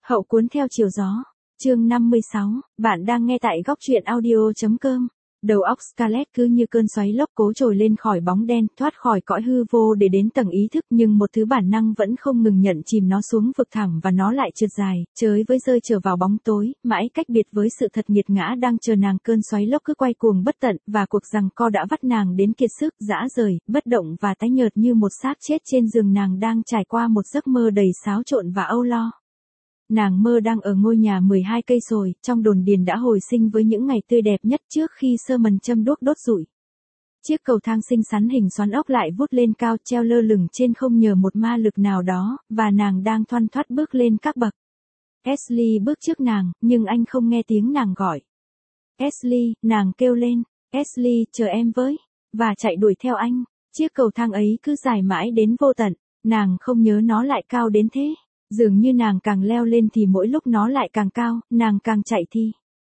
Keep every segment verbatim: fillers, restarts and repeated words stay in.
Hậu cuốn theo chiều gió. Chương năm mươi sáu, bạn đang nghe tại góc truyện audio.com. Đầu óc Scarlett cứ như cơn xoáy lốc cố trồi lên khỏi bóng đen, thoát khỏi cõi hư vô để đến tầng ý thức, nhưng một thứ bản năng vẫn không ngừng nhận chìm nó xuống vực thẳm và nó lại trượt dài, chới với rơi trở vào bóng tối, mãi cách biệt với sự thật nghiệt ngã đang chờ nàng. Cơn xoáy lốc cứ quay cuồng bất tận, và cuộc giằng co đã vắt nàng đến kiệt sức, rã rời, bất động và tái nhợt như một xác chết trên giường. Nàng đang trải qua một giấc mơ đầy xáo trộn và âu lo. Nàng mơ đang ở ngôi nhà mười hai cây sồi, trong đồn điền đã hồi sinh với những ngày tươi đẹp nhất trước khi sơ mần châm đuốc đốt rụi. Chiếc cầu thang xinh xắn hình xoắn ốc lại vút lên cao, treo lơ lửng trên không nhờ một ma lực nào đó, và nàng đang thoăn thoắt bước lên các bậc. Ashley bước trước nàng, nhưng anh không nghe tiếng nàng gọi. Ashley, nàng kêu lên, Ashley, chờ em với, và chạy đuổi theo anh. Chiếc cầu thang ấy cứ dài mãi đến vô tận, nàng không nhớ nó lại cao đến thế. Dường như nàng càng leo lên thì mỗi lúc nó lại càng cao, nàng càng chạy thì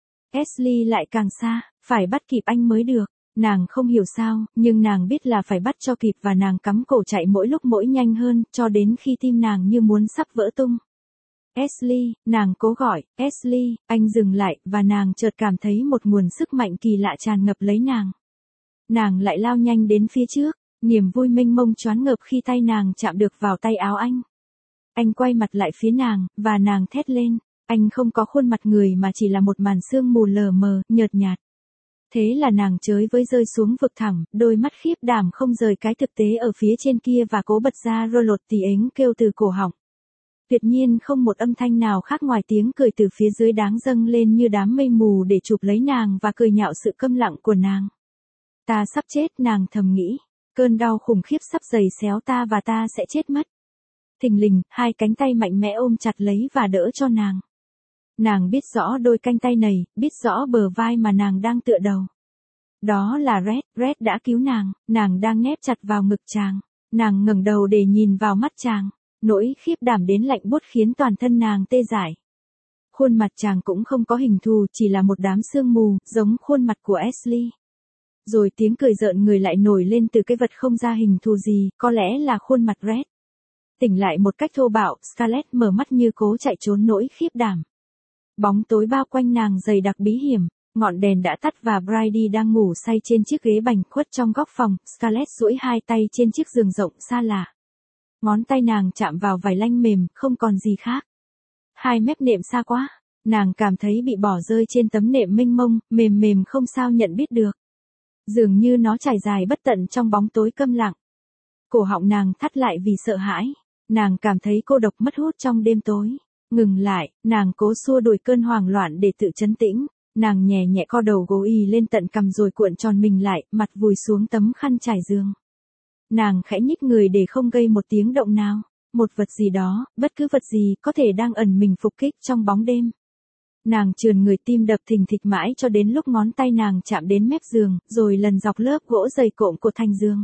Ashley lại càng xa, phải bắt kịp anh mới được. Nàng không hiểu sao, nhưng nàng biết là phải bắt cho kịp, và nàng cắm cổ chạy mỗi lúc mỗi nhanh hơn, cho đến khi tim nàng như muốn sắp vỡ tung. Ashley, nàng cố gọi, Ashley, anh dừng lại, và nàng chợt cảm thấy một nguồn sức mạnh kỳ lạ tràn ngập lấy nàng. Nàng lại lao nhanh đến phía trước, niềm vui mênh mông choáng ngợp khi tay nàng chạm được vào tay áo anh. Anh quay mặt lại phía nàng, và nàng thét lên. Anh không có khuôn mặt người mà chỉ là một màn sương mù lờ mờ, nhợt nhạt. Thế là nàng chới với rơi xuống vực thẳm, đôi mắt khiếp đảm không rời cái thực tế ở phía trên kia, và cố bật ra rô lột tì ếnh kêu từ cổ họng. Tuyệt nhiên không một âm thanh nào khác ngoài tiếng cười từ phía dưới đáng dâng lên như đám mây mù để chụp lấy nàng và cười nhạo sự câm lặng của nàng. Ta sắp chết, nàng thầm nghĩ. Cơn đau khủng khiếp sắp giày xéo ta và ta sẽ chết mất. Thình lình, hai cánh tay mạnh mẽ ôm chặt lấy và đỡ cho nàng. Nàng biết rõ đôi cánh tay này, biết rõ bờ vai mà nàng đang tựa đầu. Đó là Red, Red đã cứu nàng, nàng đang nép chặt vào ngực chàng. Nàng ngẩng đầu để nhìn vào mắt chàng, nỗi khiếp đảm đến lạnh buốt khiến toàn thân nàng tê dại. Khuôn mặt chàng cũng không có hình thù, chỉ là một đám sương mù, giống khuôn mặt của Ashley. Rồi tiếng cười rợn người lại nổi lên từ cái vật không ra hình thù gì, có lẽ là khuôn mặt Red. Tỉnh lại một cách thô bạo, Scarlett mở mắt như cố chạy trốn nỗi khiếp đảm. Bóng tối bao quanh nàng dày đặc bí hiểm, ngọn đèn đã tắt và Brady đang ngủ say trên chiếc ghế bành khuất trong góc phòng. Scarlett duỗi hai tay trên chiếc giường rộng xa lạ. Ngón tay nàng chạm vào vải lanh mềm, không còn gì khác. Hai mép nệm xa quá, nàng cảm thấy bị bỏ rơi trên tấm nệm mênh mông, mềm mềm không sao nhận biết được. Dường như nó trải dài bất tận trong bóng tối câm lặng. Cổ họng nàng thắt lại vì sợ hãi. Nàng cảm thấy cô độc mất hút trong đêm tối. Ngừng lại, nàng cố xua đuổi cơn hoảng loạn để tự trấn tĩnh. Nàng nhẹ nhẹ co đầu gối ì lên tận cằm rồi cuộn tròn mình lại, mặt vùi xuống tấm khăn trải giường. Nàng khẽ nhích người để không gây một tiếng động nào. Một vật gì đó, bất cứ vật gì, có thể đang ẩn mình phục kích trong bóng đêm. Nàng trườn người, tim đập thình thịch mãi cho đến lúc ngón tay nàng chạm đến mép giường, rồi lần dọc lớp gỗ dày cộm của thành giường.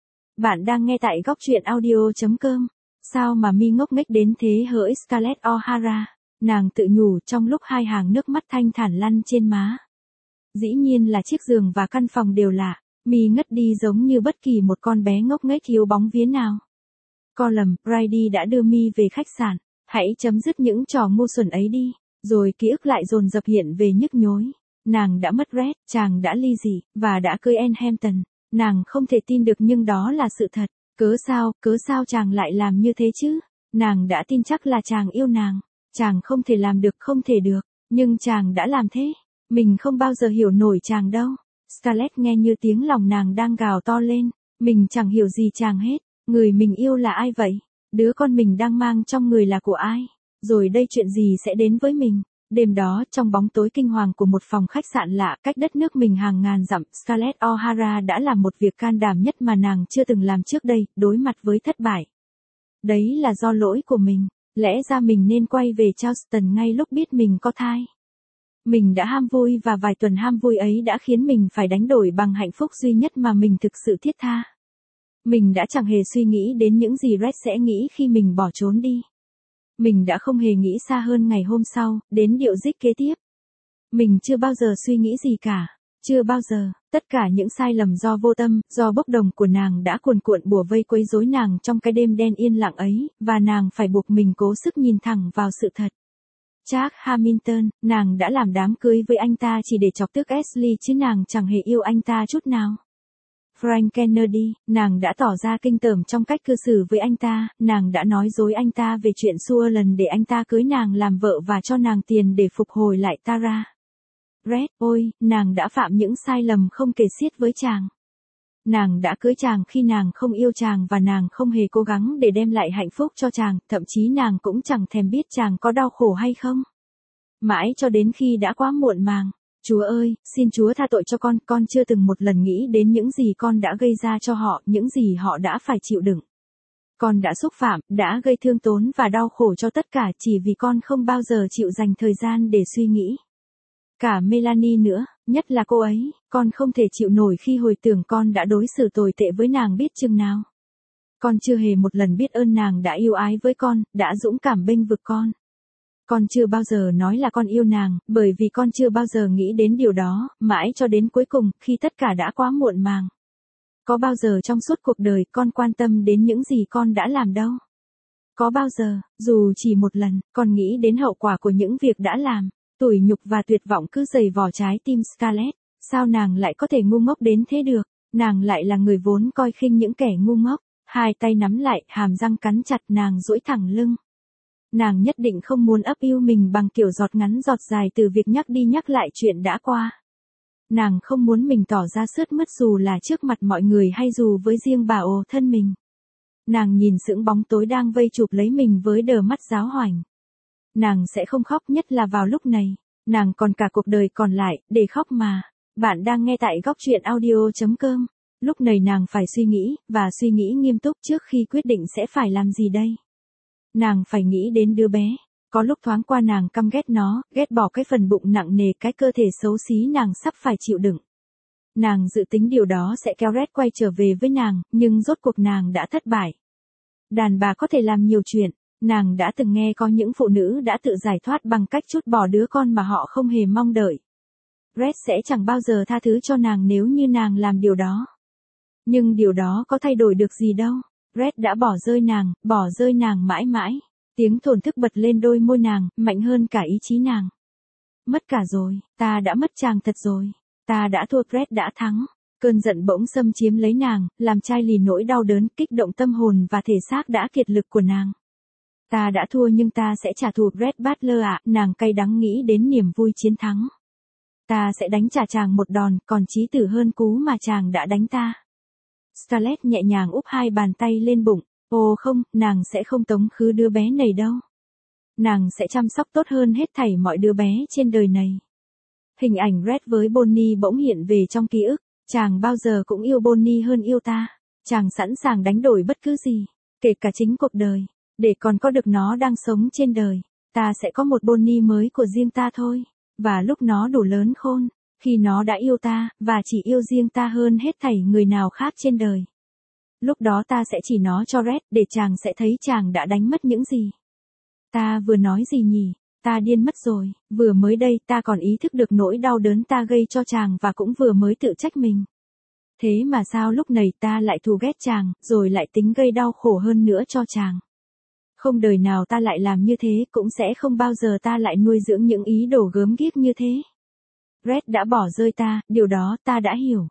Bạn đang nghe tại góc truyện audio.com. Sao mà mi ngốc nghếch đến thế hỡi Scarlett O'Hara, nàng tự nhủ trong lúc hai hàng nước mắt thanh thản lăn trên má. Dĩ nhiên là chiếc giường và căn phòng đều lạ, mi ngất đi giống như bất kỳ một con bé ngốc nghếch thiếu bóng vía nào. Colum, Brady đã đưa mi về khách sạn, hãy chấm dứt những trò ngu xuẩn ấy đi, rồi ký ức lại dồn dập hiện về nhức nhối. Nàng đã mất Red, chàng đã ly dị, và đã cưới Anne Hampton. Nàng không thể tin được nhưng đó là sự thật. Cớ sao, cớ sao chàng lại làm như thế chứ? Nàng đã tin chắc là chàng yêu nàng. Chàng không thể làm được, không thể được. Nhưng chàng đã làm thế. Mình không bao giờ hiểu nổi chàng đâu. Scarlett nghe như tiếng lòng nàng đang gào to lên. Mình chẳng hiểu gì chàng hết. Người mình yêu là ai vậy? Đứa con mình đang mang trong người là của ai? Rồi đây chuyện gì sẽ đến với mình? Đêm đó, trong bóng tối kinh hoàng của một phòng khách sạn lạ, cách đất nước mình hàng ngàn dặm, Scarlett O'Hara đã làm một việc can đảm nhất mà nàng chưa từng làm trước đây, đối mặt với thất bại. Đấy là do lỗi của mình. Lẽ ra mình nên quay về Charleston ngay lúc biết mình có thai. Mình đã ham vui, và vài tuần ham vui ấy đã khiến mình phải đánh đổi bằng hạnh phúc duy nhất mà mình thực sự thiết tha. Mình đã chẳng hề suy nghĩ đến những gì Red sẽ nghĩ khi mình bỏ trốn đi. Mình đã không hề nghĩ xa hơn ngày hôm sau, đến điệu dích kế tiếp. Mình chưa bao giờ suy nghĩ gì cả. Chưa bao giờ, tất cả những sai lầm do vô tâm, do bốc đồng của nàng đã cuồn cuộn bủa vây quấy rối nàng trong cái đêm đen yên lặng ấy, và nàng phải buộc mình cố sức nhìn thẳng vào sự thật. Charles Hamilton, nàng đã làm đám cưới với anh ta chỉ để chọc tức Ashley chứ nàng chẳng hề yêu anh ta chút nào. Frank Kennedy, nàng đã tỏ ra kinh tởm trong cách cư xử với anh ta, nàng đã nói dối anh ta về chuyện xua lần để anh ta cưới nàng làm vợ và cho nàng tiền để phục hồi lại Tara. Red, ôi, nàng đã phạm những sai lầm không kể xiết với chàng. Nàng đã cưới chàng khi nàng không yêu chàng và nàng không hề cố gắng để đem lại hạnh phúc cho chàng, thậm chí nàng cũng chẳng thèm biết chàng có đau khổ hay không. Mãi cho đến khi đã quá muộn màng. Chúa ơi, xin Chúa tha tội cho con, con chưa từng một lần nghĩ đến những gì con đã gây ra cho họ, những gì họ đã phải chịu đựng. Con đã xúc phạm, đã gây thương tốn và đau khổ cho tất cả chỉ vì con không bao giờ chịu dành thời gian để suy nghĩ. Cả Melanie nữa, nhất là cô ấy, con không thể chịu nổi khi hồi tưởng con đã đối xử tồi tệ với nàng biết chừng nào. Con chưa hề một lần biết ơn nàng đã yêu ái với con, đã dũng cảm bênh vực con. Con chưa bao giờ nói là con yêu nàng, bởi vì con chưa bao giờ nghĩ đến điều đó, mãi cho đến cuối cùng, khi tất cả đã quá muộn màng. Có bao giờ trong suốt cuộc đời con quan tâm đến những gì con đã làm đâu? Có bao giờ, dù chỉ một lần, con nghĩ đến hậu quả của những việc đã làm? Tủi nhục và tuyệt vọng cứ dày vò trái tim Scarlett. Sao nàng lại có thể ngu ngốc đến thế được? Nàng lại là người vốn coi khinh những kẻ ngu ngốc. Hai tay nắm lại, hàm răng cắn chặt, nàng duỗi thẳng lưng. Nàng nhất định không muốn ấp yêu mình bằng kiểu giọt ngắn giọt dài từ việc nhắc đi nhắc lại chuyện đã qua. Nàng không muốn mình tỏ ra sướt mướt dù là trước mặt mọi người hay dù với riêng bà ồ thân mình. Nàng nhìn sững bóng tối đang vây chụp lấy mình với đờ mắt giáo hoành. Nàng sẽ không khóc, nhất là vào lúc này. Nàng còn cả cuộc đời còn lại, để khóc mà. Bạn đang nghe tại góc truyện audio chấm com. Lúc này nàng phải suy nghĩ, và suy nghĩ nghiêm túc trước khi quyết định sẽ phải làm gì đây. Nàng phải nghĩ đến đứa bé. Có lúc thoáng qua nàng căm ghét nó, ghét bỏ cái phần bụng nặng nề, cái cơ thể xấu xí nàng sắp phải chịu đựng. Nàng dự tính điều đó sẽ kéo Red quay trở về với nàng, nhưng rốt cuộc nàng đã thất bại. Đàn bà có thể làm nhiều chuyện. Nàng đã từng nghe có những phụ nữ đã tự giải thoát bằng cách trút bỏ đứa con mà họ không hề mong đợi. Red sẽ chẳng bao giờ tha thứ cho nàng nếu như nàng làm điều đó. Nhưng điều đó có thay đổi được gì đâu. Red đã bỏ rơi nàng, bỏ rơi nàng mãi mãi. Tiếng thổn thức bật lên đôi môi nàng, mạnh hơn cả ý chí nàng. Mất cả rồi, ta đã mất chàng thật rồi. Ta đã thua, Red đã thắng. Cơn giận bỗng xâm chiếm lấy nàng, làm chai lì nỗi đau đớn, kích động tâm hồn và thể xác đã kiệt lực của nàng. Ta đã thua nhưng ta sẽ trả thù, Red Butler ạ, nàng cay đắng nghĩ đến niềm vui chiến thắng. Ta sẽ đánh trả chàng một đòn, còn chí tử hơn cú mà chàng đã đánh ta. Scarlett nhẹ nhàng úp hai bàn tay lên bụng. Ồ không, nàng sẽ không tống khứ đứa bé này đâu. Nàng sẽ chăm sóc tốt hơn hết thảy mọi đứa bé trên đời này. Hình ảnh Red với Bonnie bỗng hiện về trong ký ức. Chàng bao giờ cũng yêu Bonnie hơn yêu ta. Chàng sẵn sàng đánh đổi bất cứ gì, kể cả chính cuộc đời, để còn có được nó đang sống trên đời. Ta sẽ có một Bonnie mới của riêng ta thôi. Và lúc nó đủ lớn khôn, khi nó đã yêu ta, và chỉ yêu riêng ta hơn hết thảy người nào khác trên đời. Lúc đó ta sẽ chỉ nó cho Red, để chàng sẽ thấy chàng đã đánh mất những gì. Ta vừa nói gì nhỉ? Ta điên mất rồi, vừa mới đây ta còn ý thức được nỗi đau đớn ta gây cho chàng và cũng vừa mới tự trách mình. Thế mà sao lúc này ta lại thù ghét chàng, rồi lại tính gây đau khổ hơn nữa cho chàng. Không đời nào ta lại làm như thế, cũng sẽ không bao giờ ta lại nuôi dưỡng những ý đồ gớm ghiếc như thế. Red đã bỏ rơi ta, điều đó ta đã hiểu.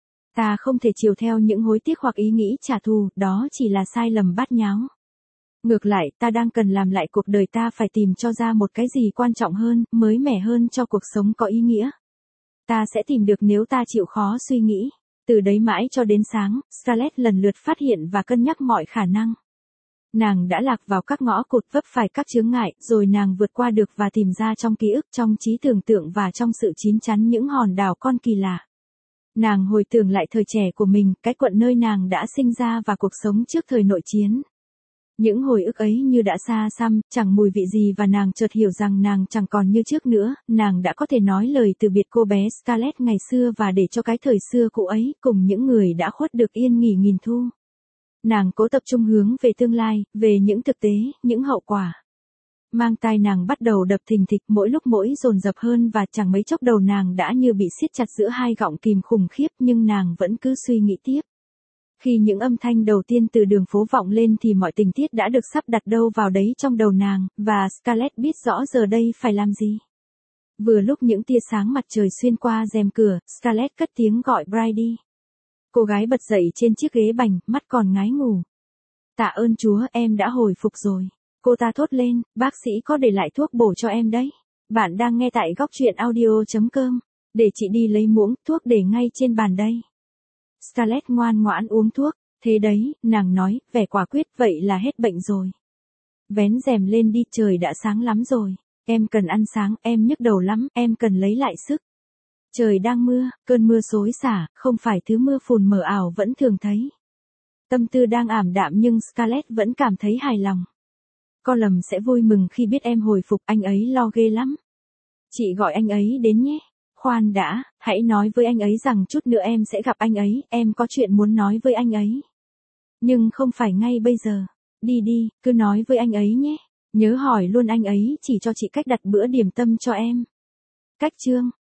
Ta không thể chiều theo những hối tiếc hoặc ý nghĩ trả thù, đó chỉ là sai lầm bát nháo. Ngược lại, ta đang cần làm lại cuộc đời, ta phải tìm cho ra một cái gì quan trọng hơn, mới mẻ hơn cho cuộc sống có ý nghĩa. Ta sẽ tìm được nếu ta chịu khó suy nghĩ. Từ đấy mãi cho đến sáng, Scarlett lần lượt phát hiện và cân nhắc mọi khả năng. Nàng đã lạc vào các ngõ cụt, vấp phải các chướng ngại, rồi nàng vượt qua được và tìm ra trong ký ức, trong trí tưởng tượng và trong sự chín chắn những hòn đảo con kỳ lạ. Nàng hồi tưởng lại thời trẻ của mình, cái quận nơi nàng đã sinh ra và cuộc sống trước thời nội chiến. Những hồi ức ấy như đã xa xăm, chẳng mùi vị gì và nàng chợt hiểu rằng nàng chẳng còn như trước nữa, nàng đã có thể nói lời từ biệt cô bé Scarlett ngày xưa và để cho cái thời xưa cũ ấy cùng những người đã khuất được yên nghỉ nghìn thu. Nàng cố tập trung hướng về tương lai, về những thực tế, những hậu quả. Mang tai nàng bắt đầu đập thình thịch, mỗi lúc mỗi dồn dập hơn và chẳng mấy chốc đầu nàng đã như bị siết chặt giữa hai gọng kìm khủng khiếp, nhưng nàng vẫn cứ suy nghĩ tiếp. Khi những âm thanh đầu tiên từ đường phố vọng lên thì mọi tình tiết đã được sắp đặt đâu vào đấy trong đầu nàng, và Scarlett biết rõ giờ đây phải làm gì. Vừa lúc những tia sáng mặt trời xuyên qua rèm cửa, Scarlett cất tiếng gọi Brady. Cô gái bật dậy trên chiếc ghế bành, mắt còn ngái ngủ. Tạ ơn Chúa, em đã hồi phục rồi. Cô ta thốt lên, bác sĩ có để lại thuốc bổ cho em đấy. Bạn đang nghe tại góc truyện audio chấm com. Để chị đi lấy muỗng, thuốc để ngay trên bàn đây. Scarlett ngoan ngoãn uống thuốc. Thế đấy, nàng nói, vẻ quả quyết, vậy là hết bệnh rồi. Vén rèm lên đi, trời đã sáng lắm rồi. Em cần ăn sáng, em nhức đầu lắm, em cần lấy lại sức. Trời đang mưa, cơn mưa xối xả, không phải thứ mưa phùn mờ ảo vẫn thường thấy. Tâm tư đang ảm đạm nhưng Scarlett vẫn cảm thấy hài lòng. Con lầm sẽ vui mừng khi biết em hồi phục, anh ấy lo ghê lắm. Chị gọi anh ấy đến nhé. Khoan đã, hãy nói với anh ấy rằng chút nữa em sẽ gặp anh ấy, em có chuyện muốn nói với anh ấy. Nhưng không phải ngay bây giờ. Đi đi, cứ nói với anh ấy nhé. Nhớ hỏi luôn anh ấy chỉ cho chị cách đặt bữa điểm tâm cho em. Cách chương.